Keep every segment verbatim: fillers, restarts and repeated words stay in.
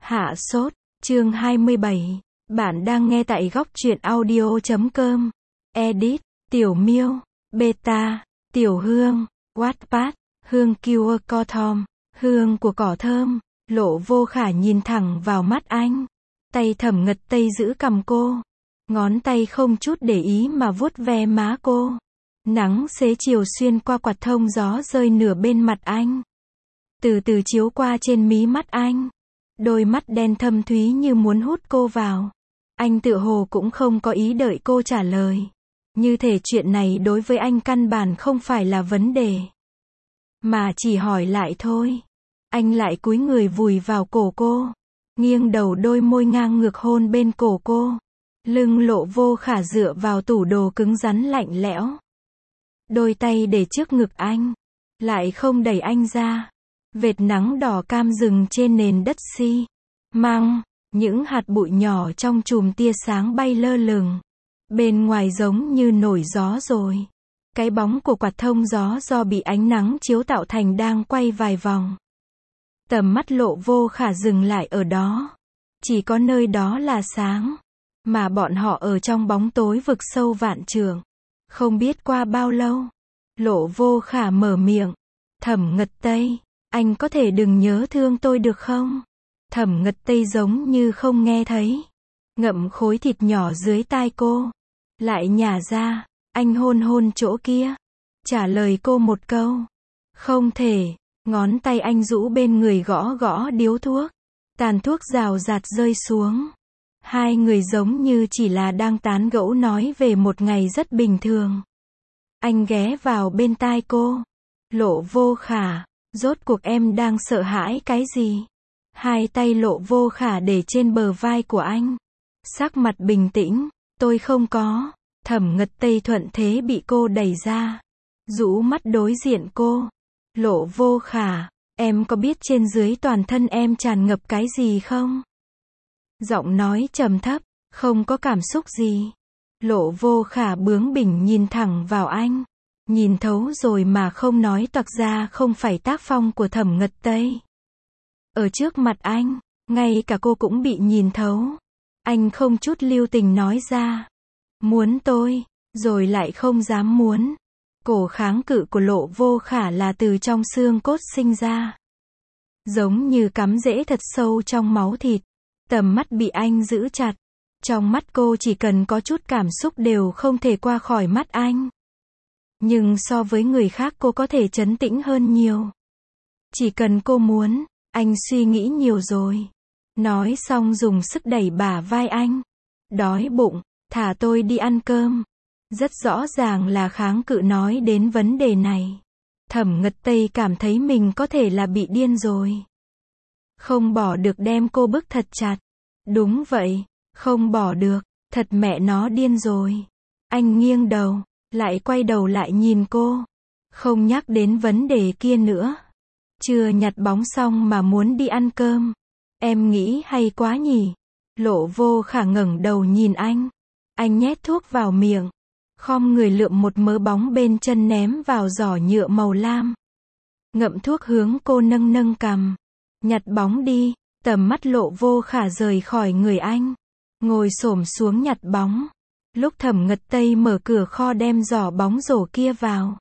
Hạ sốt, chương hai mươi bảy. Bạn đang nghe tại góc truyện audio chấm com. Edit, Tiểu Miêu, Beta, Tiểu Hương, Wattpad, Hương Cure Cothom, hương của cỏ thơm. Lộ Vô Khả nhìn thẳng vào mắt anh. Tay Thẩm Ngật Tây giữ cằm cô. Ngón tay không chút để ý mà vuốt ve má cô. Nắng xế chiều xuyên qua quạt thông gió rơi nửa bên mặt anh. Từ từ chiếu qua trên mí mắt anh. Đôi mắt đen thâm thúy như muốn hút cô vào. Anh tựa hồ cũng không có ý đợi cô trả lời. Như thể chuyện này đối với anh căn bản không phải là vấn đề. Mà chỉ hỏi lại thôi. Anh lại cúi người vùi vào cổ cô. Nghiêng đầu đôi môi ngang ngược hôn bên cổ cô. Lưng Lộ Vô Khả dựa vào tủ đồ cứng rắn lạnh lẽo. Đôi tay để trước ngực anh. Lại không đẩy anh ra. Vệt nắng đỏ cam rừng trên nền đất xi măng, những hạt bụi nhỏ trong chùm tia sáng bay lơ lửng. Bên ngoài giống như nổi gió rồi. Cái bóng của quạt thông gió do bị ánh nắng chiếu tạo thành đang quay vài vòng. Tầm mắt Lộ Vô Khả dừng lại ở đó. Chỉ có nơi đó là sáng. Mà bọn họ ở trong bóng tối vực sâu vạn trượng. Không biết qua bao lâu. Lộ Vô Khả mở miệng. Thẩm Ngật Tây. Anh có thể đừng nhớ thương tôi được không? Thẩm Ngật Tây giống như không nghe thấy. Ngậm khối thịt nhỏ dưới tai cô. Lại nhả ra. Anh hôn hôn chỗ kia. Trả lời cô một câu. Không thể. Ngón tay anh rũ bên người gõ gõ điếu thuốc. Tàn thuốc rào rạt rơi xuống. Hai người giống như chỉ là đang tán gẫu nói về một ngày rất bình thường. Anh ghé vào bên tai cô. Lộ Vô Khả. Rốt cuộc em đang sợ hãi cái gì? Hai tay Lộ Vô Khả để trên bờ vai của anh. Sắc mặt bình tĩnh. Tôi không có. Thẩm Ngật Tây thuận thế bị cô đẩy ra. Rũ mắt đối diện cô. Lộ Vô Khả. Em có biết trên dưới toàn thân em tràn ngập cái gì không? Giọng nói trầm thấp. Không có cảm xúc gì. Lộ Vô Khả bướng bỉnh nhìn thẳng vào anh. Nhìn thấu rồi mà không nói toạc ra không phải tác phong của Thẩm Ngật Tây. Ở trước mặt anh, ngay cả cô cũng bị nhìn thấu. Anh không chút lưu tình nói ra. Muốn tôi, rồi lại không dám muốn. Cổ kháng cự của Lộ Vô Khả là từ trong xương cốt sinh ra. Giống như cắm rễ thật sâu trong máu thịt. Tầm mắt bị anh giữ chặt. Trong mắt cô chỉ cần có chút cảm xúc đều không thể qua khỏi mắt anh. Nhưng so với người khác cô có thể trấn tĩnh hơn nhiều. Chỉ cần cô muốn, anh suy nghĩ nhiều rồi. Nói xong dùng sức đẩy bả vai anh. Đói bụng, thả tôi đi ăn cơm. Rất rõ ràng là kháng cự nói đến vấn đề này. Thẩm Ngật Tây cảm thấy mình có thể là bị điên rồi. Không bỏ được đem cô bức thật chặt. Đúng vậy, không bỏ được, thật mẹ nó điên rồi. Anh nghiêng đầu. Lại quay đầu lại nhìn cô. Không nhắc đến vấn đề kia nữa. Chưa nhặt bóng xong mà muốn đi ăn cơm. Em nghĩ hay quá nhỉ. Lộ Vô Khả ngẩng đầu nhìn anh. Anh nhét thuốc vào miệng. Khom người lượm một mớ bóng bên chân ném vào giỏ nhựa màu lam. Ngậm thuốc hướng cô nâng nâng cằm. Nhặt bóng đi. Tầm mắt Lộ Vô Khả rời khỏi người anh. Ngồi xổm xuống nhặt bóng. Lúc Thẩm Ngật Tây mở cửa kho đem giỏ bóng rổ kia vào.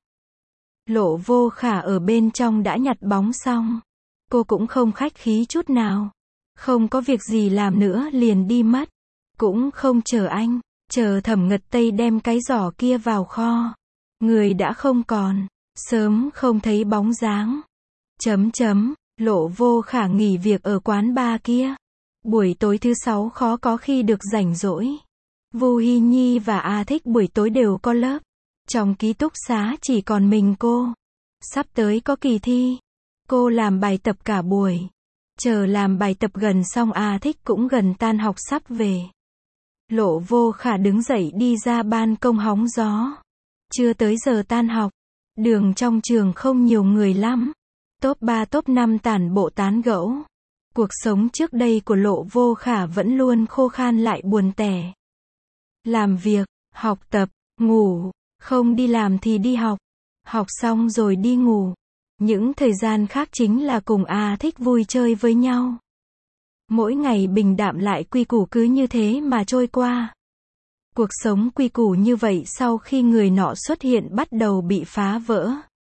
Lộ Vô Khả ở bên trong đã nhặt bóng xong. Cô cũng không khách khí chút nào. Không có việc gì làm nữa liền đi mất. Cũng không chờ anh. Chờ Thẩm Ngật Tây đem cái giỏ kia vào kho. Người đã không còn. Sớm không thấy bóng dáng. Chấm chấm. Lộ Vô Khả nghỉ việc ở quán bar kia. Buổi tối thứ sáu khó có khi được rảnh rỗi. Vu Hi Nhi và A Thích buổi tối đều có lớp. Trong ký túc xá chỉ còn mình cô. Sắp tới có kỳ thi. Cô làm bài tập cả buổi. Chờ làm bài tập gần xong A Thích cũng gần tan học sắp về. Lộ Vô Khả đứng dậy đi ra ban công hóng gió. Chưa tới giờ tan học. Đường trong trường không nhiều người lắm. Top ba top năm tản bộ tán gẫu. Cuộc sống trước đây của Lộ Vô Khả vẫn luôn khô khan lại buồn tẻ. Làm việc, học tập, ngủ, không đi làm thì đi học. Học xong rồi đi ngủ. Những thời gian khác chính là cùng A Thích vui chơi với nhau. Mỗi ngày bình đạm lại quy củ cứ như thế mà trôi qua. Cuộc sống quy củ như vậy sau khi người nọ xuất hiện bắt đầu bị phá vỡ.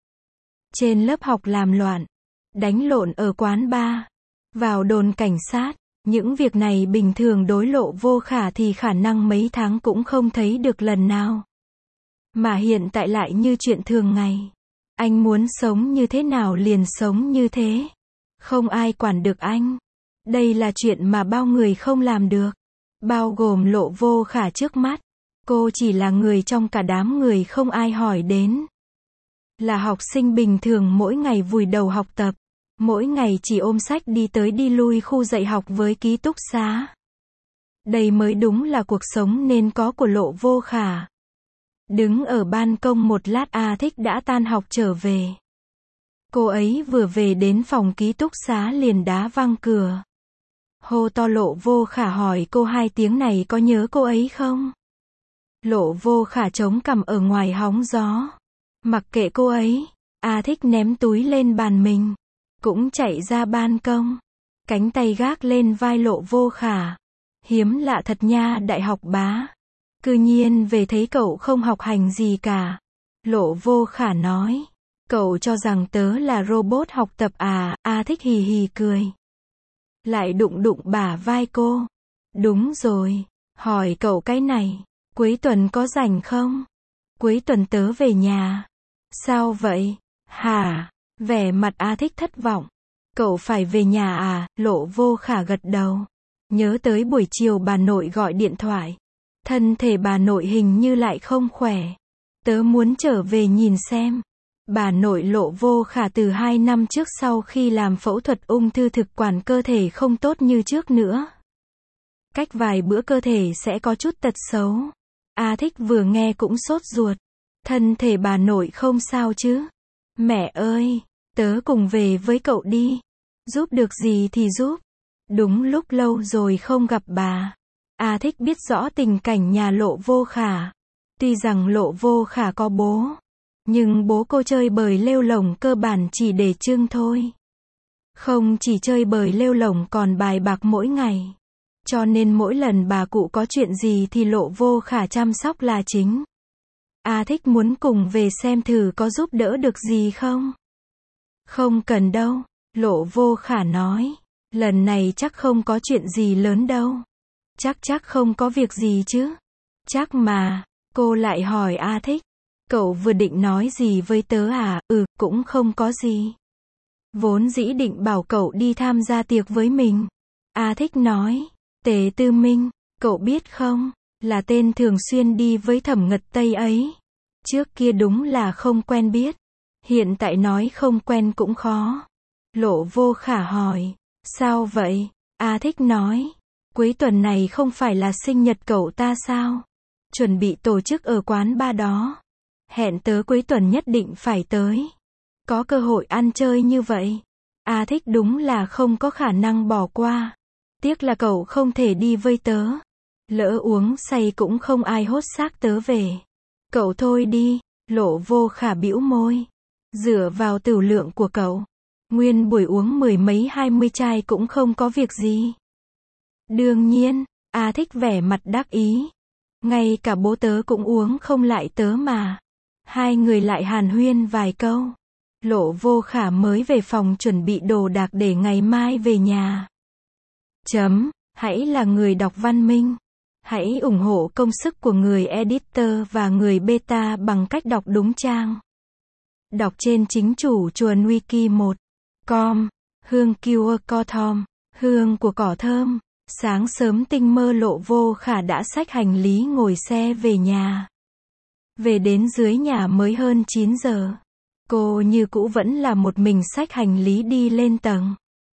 Trên lớp học làm loạn, đánh lộn ở quán bar, vào đồn cảnh sát, những việc này bình thường đối Lộ Vô Khả thì khả năng mấy tháng cũng không thấy được lần nào. Mà hiện tại lại như chuyện thường ngày. Anh muốn sống như thế nào liền sống như thế. Không ai quản được anh. Đây là chuyện mà bao người không làm được. Bao gồm Lộ Vô Khả trước mắt. Cô chỉ là người trong cả đám người không ai hỏi đến. Là học sinh bình thường mỗi ngày vùi đầu học tập. Mỗi ngày chỉ ôm sách đi tới đi lui khu dạy học với ký túc xá. Đây mới đúng là cuộc sống nên có của Lộ Vô Khả. Đứng ở ban công một lát A Thích đã tan học trở về. Cô ấy vừa về đến phòng ký túc xá liền đá văng cửa. Hô to Lộ Vô Khả hỏi cô hai tiếng này có nhớ cô ấy không? Lộ Vô Khả chống cằm ở ngoài hóng gió. Mặc kệ cô ấy, A Thích ném túi lên bàn mình. Cũng chạy ra ban công. Cánh tay gác lên vai Lộ Vô Khả. Hiếm lạ thật nha đại học bá. Cư nhiên về thấy cậu không học hành gì cả. Lộ Vô Khả nói. Cậu cho rằng tớ là robot học tập à, A Thích hì hì cười. Lại đụng đụng bả vai cô. Đúng rồi, hỏi cậu cái này, cuối tuần có rảnh không? Cuối tuần tớ về nhà. Sao vậy? Hả? Vẻ mặt A Thích thất vọng. Cậu phải về nhà à? Lộ Vô Khả gật đầu. Nhớ tới buổi chiều bà nội gọi điện thoại. Thân thể bà nội hình như lại không khỏe. Tớ muốn trở về nhìn xem. Bà nội Lộ Vô Khả từ hai năm trước sau khi làm phẫu thuật ung thư thực quản cơ thể không tốt như trước nữa. Cách vài bữa cơ thể sẽ có chút tật xấu. A Thích vừa nghe cũng sốt ruột. Thân thể bà nội không sao chứ? Mẹ ơi, tớ cùng về với cậu đi. Giúp được gì thì giúp. Đúng lúc lâu rồi không gặp bà. A Thích biết rõ tình cảnh nhà Lộ Vô Khả. Tuy rằng Lộ Vô Khả có bố. Nhưng bố cô chơi bời lêu lổng cơ bản chỉ để trưng thôi. Không chỉ chơi bời lêu lổng còn bài bạc mỗi ngày. Cho nên mỗi lần bà cụ có chuyện gì thì Lộ Vô Khả chăm sóc là chính. A Thích muốn cùng về xem thử có giúp đỡ được gì không? Không cần đâu, Lộ Vô Khả nói. Lần này chắc không có chuyện gì lớn đâu. Chắc chắc không có việc gì chứ. Chắc mà, cô lại hỏi A Thích. Cậu vừa định nói gì với tớ à? Ừ, cũng không có gì. Vốn dĩ định bảo cậu đi tham gia tiệc với mình. A Thích nói. Tề Tư Minh, cậu biết không? Là tên thường xuyên đi với Thẩm Ngật Tây ấy. Trước kia đúng là không quen biết. Hiện tại nói không quen cũng khó. Lộ Vô Khả hỏi. Sao vậy? A Thích nói. Cuối tuần này không phải là sinh nhật cậu ta sao? Chuẩn bị tổ chức ở quán bar đó. Hẹn tớ cuối tuần nhất định phải tới. Có cơ hội ăn chơi như vậy. A Thích đúng là không có khả năng bỏ qua. Tiếc là cậu không thể đi với tớ. Lỡ uống say cũng không ai hốt xác tớ về. Cậu thôi đi. Lộ Vô Khả bĩu môi. Dựa vào tửu lượng của cậu. Nguyên buổi uống mười mấy hai mươi chai cũng không có việc gì. Đương nhiên, A Thích vẻ mặt đắc ý. Ngay cả bố tớ cũng uống không lại tớ mà. Hai người lại hàn huyên vài câu. Lộ Vô Khả mới về phòng chuẩn bị đồ đạc để ngày mai về nhà. Chấm, hãy là người đọc văn minh. Hãy ủng hộ công sức của người editor và người beta bằng cách đọc đúng trang. Đọc trên chính chủ chuồn wiki một chấm com. Hương Cure Cothom. Hương của cỏ thơm. Sáng sớm tinh mơ Lộ Vô Khả đã xách hành lý ngồi xe về nhà. Về đến dưới nhà mới hơn chín giờ. Cô như cũ vẫn là một mình xách hành lý đi lên tầng.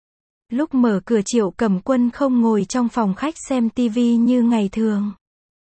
Lúc mở cửa Triệu Cẩm Quân không ngồi trong phòng khách xem tivi như ngày thường.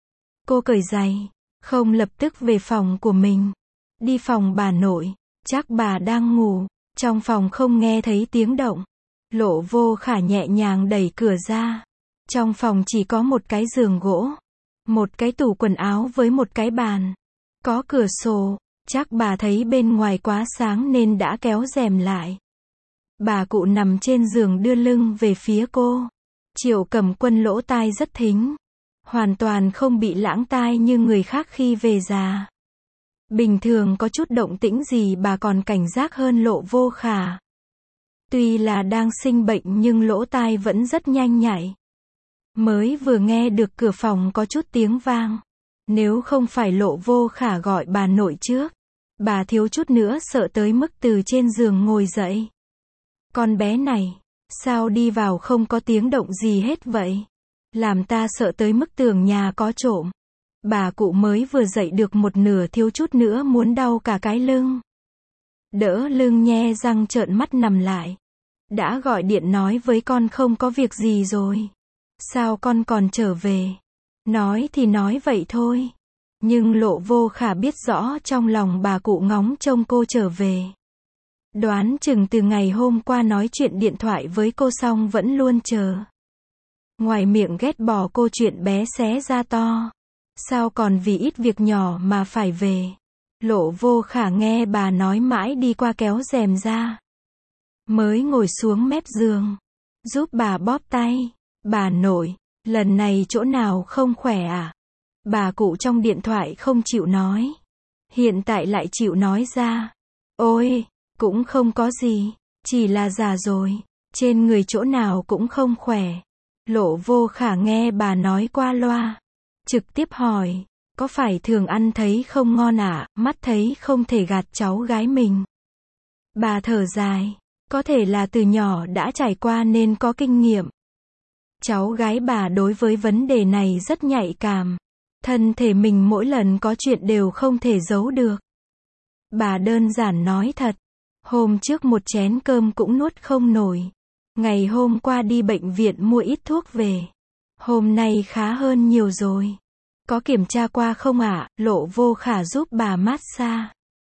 Cô cởi giày, không lập tức về phòng của mình. Đi phòng bà nội, chắc bà đang ngủ, trong phòng không nghe thấy tiếng động. Lộ Vô Khả nhẹ nhàng đẩy cửa ra. Trong phòng chỉ có một cái giường gỗ, một cái tủ quần áo với một cái bàn. Có cửa sổ, chắc bà thấy bên ngoài quá sáng nên đã kéo rèm lại. Bà cụ nằm trên giường đưa lưng về phía cô. Triệu Cầm Quân lỗ tai rất thính. Hoàn toàn không bị lãng tai như người khác khi về già. Bình thường có chút động tĩnh gì bà còn cảnh giác hơn Lộ Vô Khả. Tuy là đang sinh bệnh nhưng lỗ tai vẫn rất nhanh nhạy. Mới vừa nghe được cửa phòng có chút tiếng vang. Nếu không phải Lộ Vô Khả gọi bà nội trước, bà thiếu chút nữa sợ tới mức từ trên giường ngồi dậy. Con bé này, sao đi vào không có tiếng động gì hết vậy? Làm ta sợ tới mức tưởng nhà có trộm. Bà cụ mới vừa dậy được một nửa thiếu chút nữa muốn đau cả cái lưng. Đỡ lưng nhe răng trợn mắt nằm lại. Đã gọi điện nói với con không có việc gì rồi. Sao con còn trở về? Nói thì nói vậy thôi. Nhưng Lộ Vô Khả biết rõ trong lòng bà cụ ngóng trông cô trở về. Đoán chừng từ ngày hôm qua nói chuyện điện thoại với cô xong vẫn luôn chờ. Ngoài miệng ghét bỏ cô chuyện bé xé ra to. Sao còn vì ít việc nhỏ mà phải về. Lộ Vô Khả nghe bà nói mãi đi qua kéo rèm ra. Mới ngồi xuống mép giường. Giúp bà bóp tay. Bà nội, lần này chỗ nào không khỏe à? Bà cụ trong điện thoại không chịu nói. Hiện tại lại chịu nói ra. Ôi, cũng không có gì. Chỉ là già rồi. Trên người chỗ nào cũng không khỏe. Lộ Vô Khả nghe bà nói qua loa. Trực tiếp hỏi. Có phải thường ăn thấy không ngon à? Mắt thấy không thể gạt cháu gái mình. Bà thở dài. Có thể là từ nhỏ đã trải qua nên có kinh nghiệm. Cháu gái bà đối với vấn đề này rất nhạy cảm. Thân thể mình mỗi lần có chuyện đều không thể giấu được. Bà đơn giản nói thật. Hôm trước một chén cơm cũng nuốt không nổi. Ngày hôm qua đi bệnh viện mua ít thuốc về. Hôm nay khá hơn nhiều rồi. Có kiểm tra qua không ạ? Lộ Vô Khả giúp bà massage.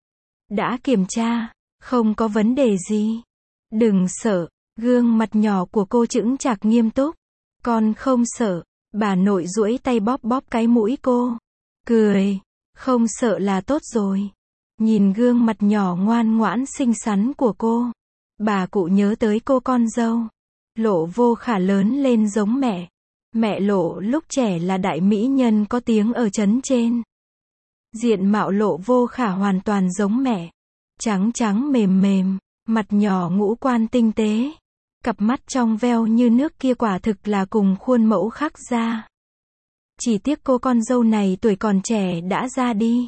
Đã kiểm tra, không có vấn đề gì. Đừng sợ. Gương mặt nhỏ của cô chững chạc nghiêm túc. Con không sợ. Bà nội duỗi tay bóp bóp cái mũi cô. Cười. Không sợ là tốt rồi. Nhìn gương mặt nhỏ ngoan ngoãn xinh xắn của cô. Bà cụ nhớ tới cô con dâu. Lộ Vô Khả lớn lên giống mẹ. Mẹ Lộ lúc trẻ là đại mỹ nhân có tiếng ở trấn trên. Diện mạo Lộ Vô Khả hoàn toàn giống mẹ. Trắng trắng mềm mềm. Mặt nhỏ ngũ quan tinh tế. Cặp mắt trong veo như nước kia quả thực là cùng khuôn mẫu khắc ra. Chỉ tiếc cô con dâu này tuổi còn trẻ đã ra đi.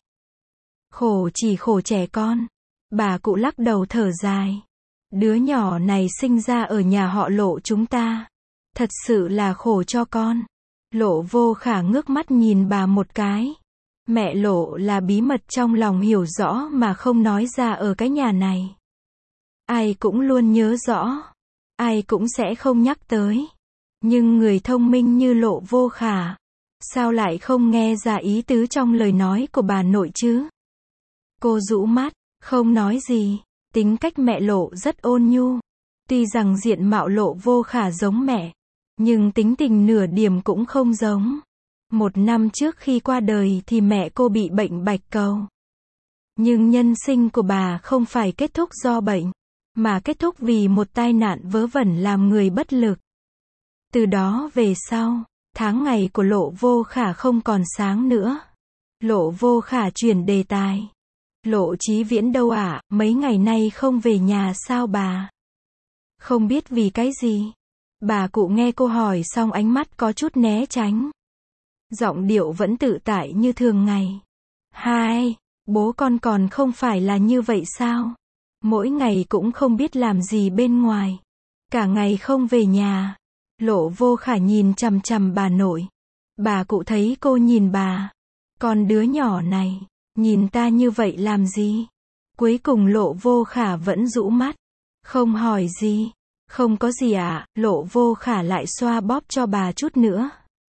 Khổ chỉ khổ trẻ con. Bà cụ lắc đầu thở dài. Đứa nhỏ này sinh ra ở nhà họ Lộ chúng ta. Thật sự là khổ cho con. Lộ Vô Khả ngước mắt nhìn bà một cái. Mẹ Lộ là bí mật trong lòng hiểu rõ mà không nói ra ở cái nhà này. Ai cũng luôn nhớ rõ. Ai cũng sẽ không nhắc tới. Nhưng người thông minh như Lộ Vô Khả. Sao lại không nghe ra ý tứ trong lời nói của bà nội chứ? Cô rũ mắt, không nói gì. Tính cách mẹ Lộ rất ôn nhu. Tuy rằng diện mạo Lộ Vô Khả giống mẹ. Nhưng tính tình nửa điểm cũng không giống. Một năm trước khi qua đời thì mẹ cô bị bệnh bạch cầu. Nhưng nhân sinh của bà không phải kết thúc do bệnh. Mà kết thúc vì một tai nạn vớ vẩn làm người bất lực. Từ đó về sau, tháng ngày của Lộ Vô Khả không còn sáng nữa. Lộ Vô Khả chuyển đề tài. Lộ Chí Viễn đâu ạ? À? Mấy ngày nay không về nhà sao bà? Không biết vì cái gì. Bà cụ nghe cô hỏi xong ánh mắt có chút né tránh. Giọng điệu vẫn tự tại như thường ngày. Hai, bố con còn không phải là như vậy sao? Mỗi ngày cũng không biết làm gì bên ngoài. Cả ngày không về nhà. Lộ Vô Khả nhìn chằm chằm bà nội. Bà cụ thấy cô nhìn bà. Con đứa nhỏ này, nhìn ta như vậy làm gì? Cuối cùng Lộ Vô Khả vẫn rũ mắt. Không hỏi gì. Không có gì ạ. À? Lộ Vô Khả lại xoa bóp cho bà chút nữa.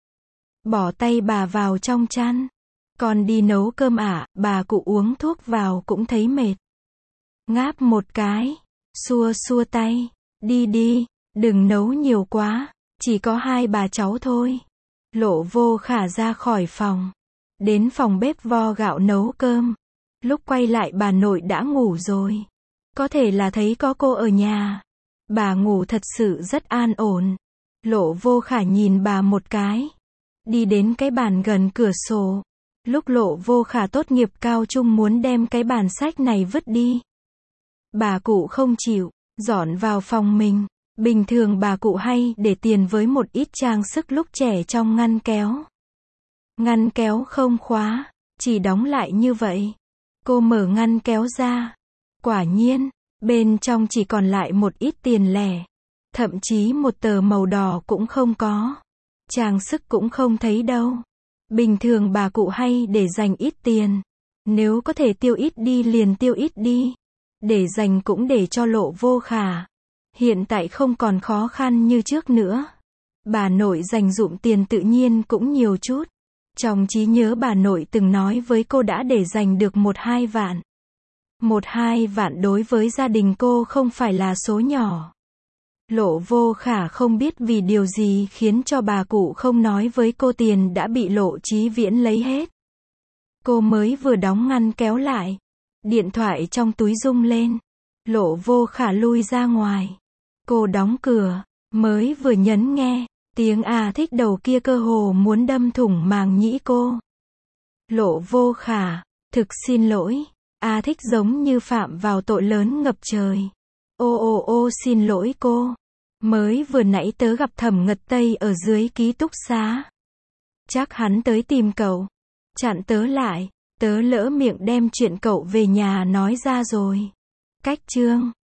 Bỏ tay bà vào trong chăn. Con đi nấu cơm ạ. À? Bà cụ uống thuốc vào cũng thấy mệt. Ngáp một cái. Xua xua tay. Đi đi. Đừng nấu nhiều quá. Chỉ có hai bà cháu thôi. Lộ Vô Khả ra khỏi phòng. Đến phòng bếp vo gạo nấu cơm. Lúc quay lại bà nội đã ngủ rồi. Có thể là thấy có cô ở nhà. Bà ngủ thật sự rất an ổn. Lộ Vô Khả nhìn bà một cái. Đi đến cái bàn gần cửa sổ. Lúc Lộ Vô Khả tốt nghiệp cao trung muốn đem cái bàn sách này vứt đi. Bà cụ không chịu, dọn vào phòng mình. Bình thường bà cụ hay để tiền với một ít trang sức lúc trẻ trong ngăn kéo. Ngăn kéo không khóa, chỉ đóng lại như vậy. Cô mở ngăn kéo ra. Quả nhiên, bên trong chỉ còn lại một ít tiền lẻ. Thậm chí một tờ màu đỏ cũng không có. Trang sức cũng không thấy đâu. Bình thường bà cụ hay để dành ít tiền. Nếu có thể tiêu ít đi liền tiêu ít đi. Để dành cũng để cho Lộ Vô Khả. Hiện tại không còn khó khăn như trước nữa. Bà nội dành dụm tiền tự nhiên cũng nhiều chút. Trong trí nhớ bà nội từng nói với cô đã để dành được một hai vạn. Một hai vạn đối với gia đình cô không phải là số nhỏ. Lộ Vô Khả không biết vì điều gì khiến cho bà cụ không nói với cô tiền đã bị Lộ Chí Viễn lấy hết. Cô mới vừa đóng ngăn kéo lại. Điện thoại trong túi rung lên. Lộ Vô Khả lui ra ngoài. Cô đóng cửa, mới vừa nhấn nghe. Tiếng A Thích đầu kia cơ hồ muốn đâm thủng màng nhĩ cô. Lộ Vô Khả, thực xin lỗi. A Thích giống như phạm vào tội lớn ngập trời. Ô ô ô xin lỗi cô. Mới vừa nãy tớ gặp Thẩm Ngật Tây ở dưới ký túc xá. Chắc hắn tới tìm cậu. Chặn tớ lại. Tớ lỡ miệng đem chuyện cậu về nhà nói ra rồi. Cách chương